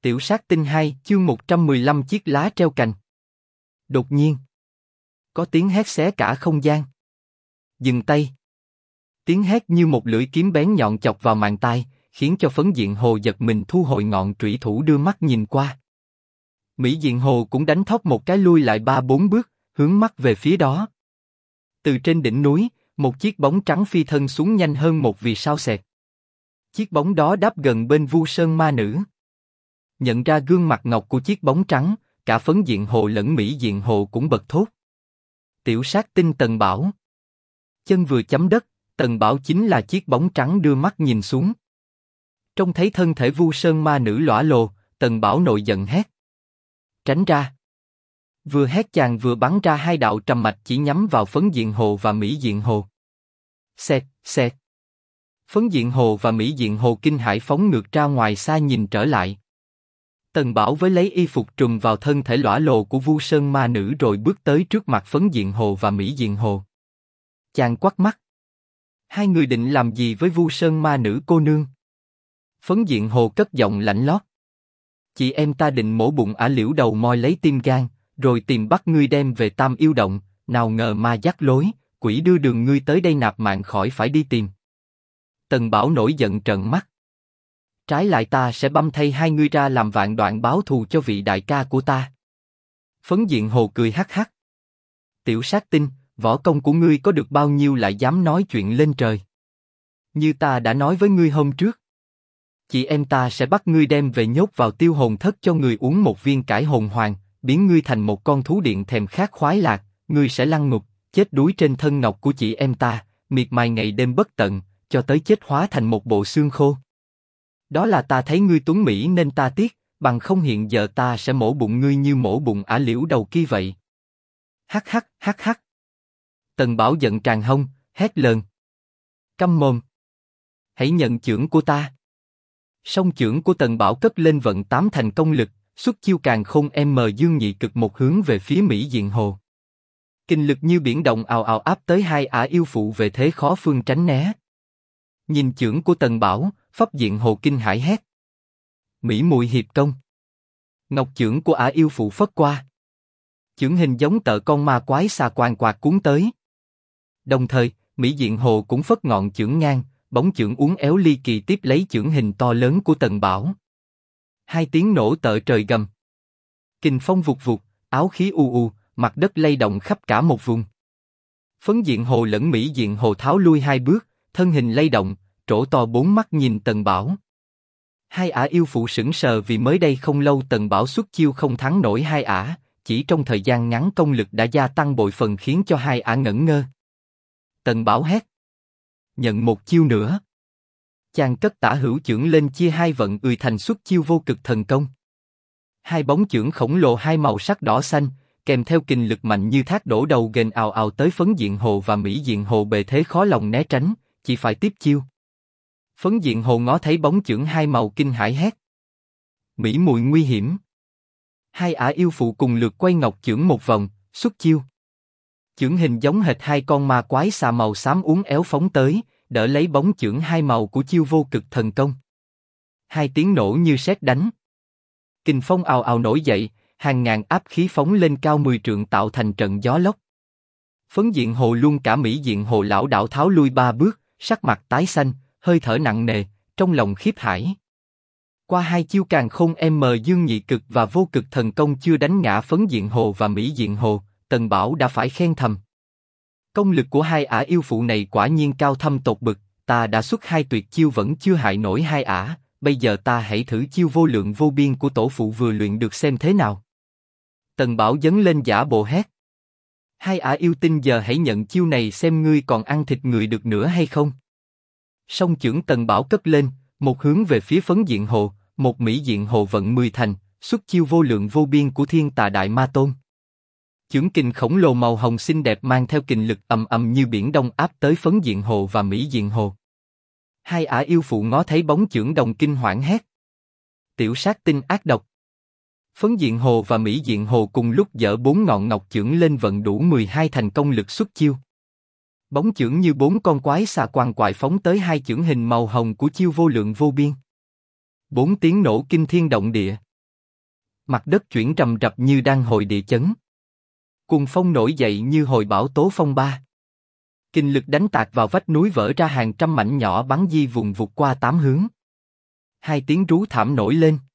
Tiểu sát tinh 2, chương 115 chiếc lá treo cành. Đột nhiên, có tiếng hét xé cả không gian. Dừng tay. Tiếng hét như một lưỡi kiếm bén nhọn chọc vào màng tai, khiến cho Phấn Diện Hồ giật mình thu hồi ngọn trủy thủ đưa mắt nhìn qua. Mỹ Diện Hồ cũng đánh thóp một cái lui lại 3-4 bước, hướng mắt về phía đó. Từ trên đỉnh núi, một chiếc bóng trắng phi thân xuống nhanh hơn một vì sao xẹt. Chiếc bóng đó đáp gần bên Vu Sơn Ma Nữ. Nhận ra gương mặt ngọc của chiếc bóng trắng, cả Phấn Diện Hồ lẫn Mỹ Diện Hồ cũng bật thốt. Tiểu sát tinh Tần Bảo. Chân vừa chấm đất, Tần Bảo chính là chiếc bóng trắng đưa mắt nhìn xuống. Trông thấy thân thể Vu Sơn Ma Nữ lõa lồ, Tần Bảo nổi giận hét. Tránh ra. Vừa hét chàng vừa bắn ra hai đạo trầm mạch chỉ nhắm vào Phấn Diện Hồ và Mỹ Diện Hồ. Xẹt, xẹt. Phấn Diện Hồ và Mỹ Diện Hồ kinh hãi phóng ngược ra ngoài xa nhìn trở lại. Tần Bảo với lấy y phục trùm vào thân thể lõa lồ của Vu Sơn Ma Nữ rồi bước tới trước mặt Phấn Diện Hồ và Mỹ Diện Hồ. Chàng quắt mắt. Hai người định làm gì với Vu Sơn Ma Nữ cô nương? Phấn Diện Hồ cất giọng lạnh lót. Chị em ta định mổ bụng ả Liễu đầu moi lấy tim gan, rồi tìm bắt ngươi đem về Tam Yêu Động, nào ngờ ma dắt lối, quỷ đưa đường ngươi tới đây nạp mạng khỏi phải đi tìm. Tần Bảo nổi giận trợn mắt. Trái lại ta sẽ băm thay hai ngươi ra làm vạn đoạn báo thù cho vị đại ca của ta. Phấn Diện Hồ cười hắc hắc. Tiểu sát tinh, võ công của ngươi có được bao nhiêu lại dám nói chuyện lên trời? Như ta đã nói với ngươi hôm trước, chị em ta sẽ bắt ngươi đem về nhốt vào tiêu hồn thất cho người uống một viên cải hồn hoàng, biến ngươi thành một con thú điện thèm khát khoái lạc, ngươi sẽ lăn ngục, chết đuối trên thân ngọc của chị em ta, miệt mài ngày đêm bất tận, cho tới chết hóa thành một bộ xương khô. Đó là ta thấy ngươi tuấn mỹ nên ta tiếc, bằng không hiện giờ ta sẽ mổ bụng ngươi như mổ bụng ả Liễu đầu kia vậy. Hắc hắc hắc hắc. Tần Bảo giận tràn hông, hét lớn. Câm mồm. Hãy nhận chưởng của ta. Song chưởng của Tần Bảo cất lên vận 8 thành công lực, xuất chiêu càn khôn dương nhị cực một hướng về phía Mỹ Diện Hồ. Kinh lực như biển động ào ào áp tới hai ả yêu phụ về thế khó phương tránh né. Nhìn chưởng của Tần Bảo, Pháp Diện Hồ kinh hãi hét. Mỹ Muội hiệp công. Ngọc chưởng của ả yêu phụ phất qua. Chưởng hình giống tợ con ma quái xà quàng quạt cuốn tới. Đồng thời, Mỹ Diện Hồ cũng phất ngọn chưởng ngang, bóng chưởng uốn éo ly kỳ tiếp lấy chưởng hình to lớn của Tần Bảo. Hai tiếng nổ tợ trời gầm. Kình phong vụt vụt, áo khí u u, mặt đất lay động khắp cả một vùng. Phấn Diện Hồ lẫn Mỹ Diện Hồ tháo lui hai bước, thân hình lay động, trổ to bốn mắt nhìn Tần Bảo. Hai ả yêu phụ sững sờ vì mới đây không lâu Tần Bảo xuất chiêu không thắng nổi hai ả, chỉ trong thời gian ngắn công lực đã gia tăng bội phần khiến cho hai ả ngẩn ngơ. Tần Bảo hét. Nhận một chiêu nữa. Chàng cất tả hữu chưởng lên chia hai vận thành xuất chiêu vô cực thần công. Hai bóng chưởng khổng lồ hai màu sắc đỏ xanh, kèm theo kình lực mạnh như thác đổ đầu ghềnh ào ào tới Phấn Diện Hồ và Mỹ Diện Hồ bề thế khó lòng né tránh, chỉ phải tiếp chiêu. Phấn Diện Hồ ngó thấy bóng chưởng hai màu kinh hãi hét. Mỹ Muội nguy hiểm. Hai ả yêu phụ cùng lượt quay ngọc chưởng một vòng, xuất chiêu. Chưởng hình giống hệt hai con ma quái xà màu xám uốn éo phóng tới, đỡ lấy bóng chưởng hai màu của chiêu vô cực thần công. Hai tiếng nổ như sét đánh. Kình phong ào ào nổi dậy, hàng ngàn áp khí phóng lên cao 10 trượng tạo thành trận gió lốc. Phấn Diện Hồ luôn cả Mỹ Diện Hồ lão đảo tháo lui 3 bước, sắc mặt tái xanh, hơi thở nặng nề, trong lòng khiếp hải. Qua hai chiêu càn khôn dương nhị cực và vô cực thần công chưa đánh ngã Phấn Diện Hồ và Mỹ Diện Hồ, Tần Bảo đã phải khen thầm. Công lực của hai ả yêu phụ này quả nhiên cao thâm tột bực, ta đã xuất hai tuyệt chiêu vẫn chưa hại nổi hai ả, bây giờ ta hãy thử chiêu vô lượng vô biên của tổ phụ vừa luyện được xem thế nào. Tần Bảo dấn lên giả bộ hét. Hai ả yêu tinh giờ hãy nhận chiêu này xem ngươi còn ăn thịt người được nữa hay không. Song chưởng Tần Bảo cất lên, một hướng về phía Phấn Diện Hồ, một Mỹ Diện Hồ vận 10 thành, xuất chiêu vô lượng vô biên của Thiên Tà Đại Ma Tôn. Chưởng kình khổng lồ màu hồng xinh đẹp mang theo kình lực ầm ầm như biển đông áp tới Phấn Diện Hồ và Mỹ Diện Hồ. Hai ả yêu phụ ngó thấy bóng chưởng đồng kinh hoảng hét. Tiểu sát tinh ác độc. Phấn Diện Hồ và Mỹ Diện Hồ cùng lúc giở 4 ngọn ngọc chưởng lên vận đủ 12 thành công lực xuất chiêu. Bóng chưởng như 4 con quái xà quằn quại phóng tới hai chưởng hình màu hồng của chiêu vô lượng vô biên. 4 tiếng nổ kinh thiên động địa. Mặt đất chuyển rầm rập như đang hồi địa chấn. Cuồng phong nổi dậy như hồi bão tố phong ba. Kình lực đánh tạc vào vách núi vỡ ra hàng trăm mảnh nhỏ bắn di vùng vụt qua tám hướng. Hai tiếng rú thảm nổi lên.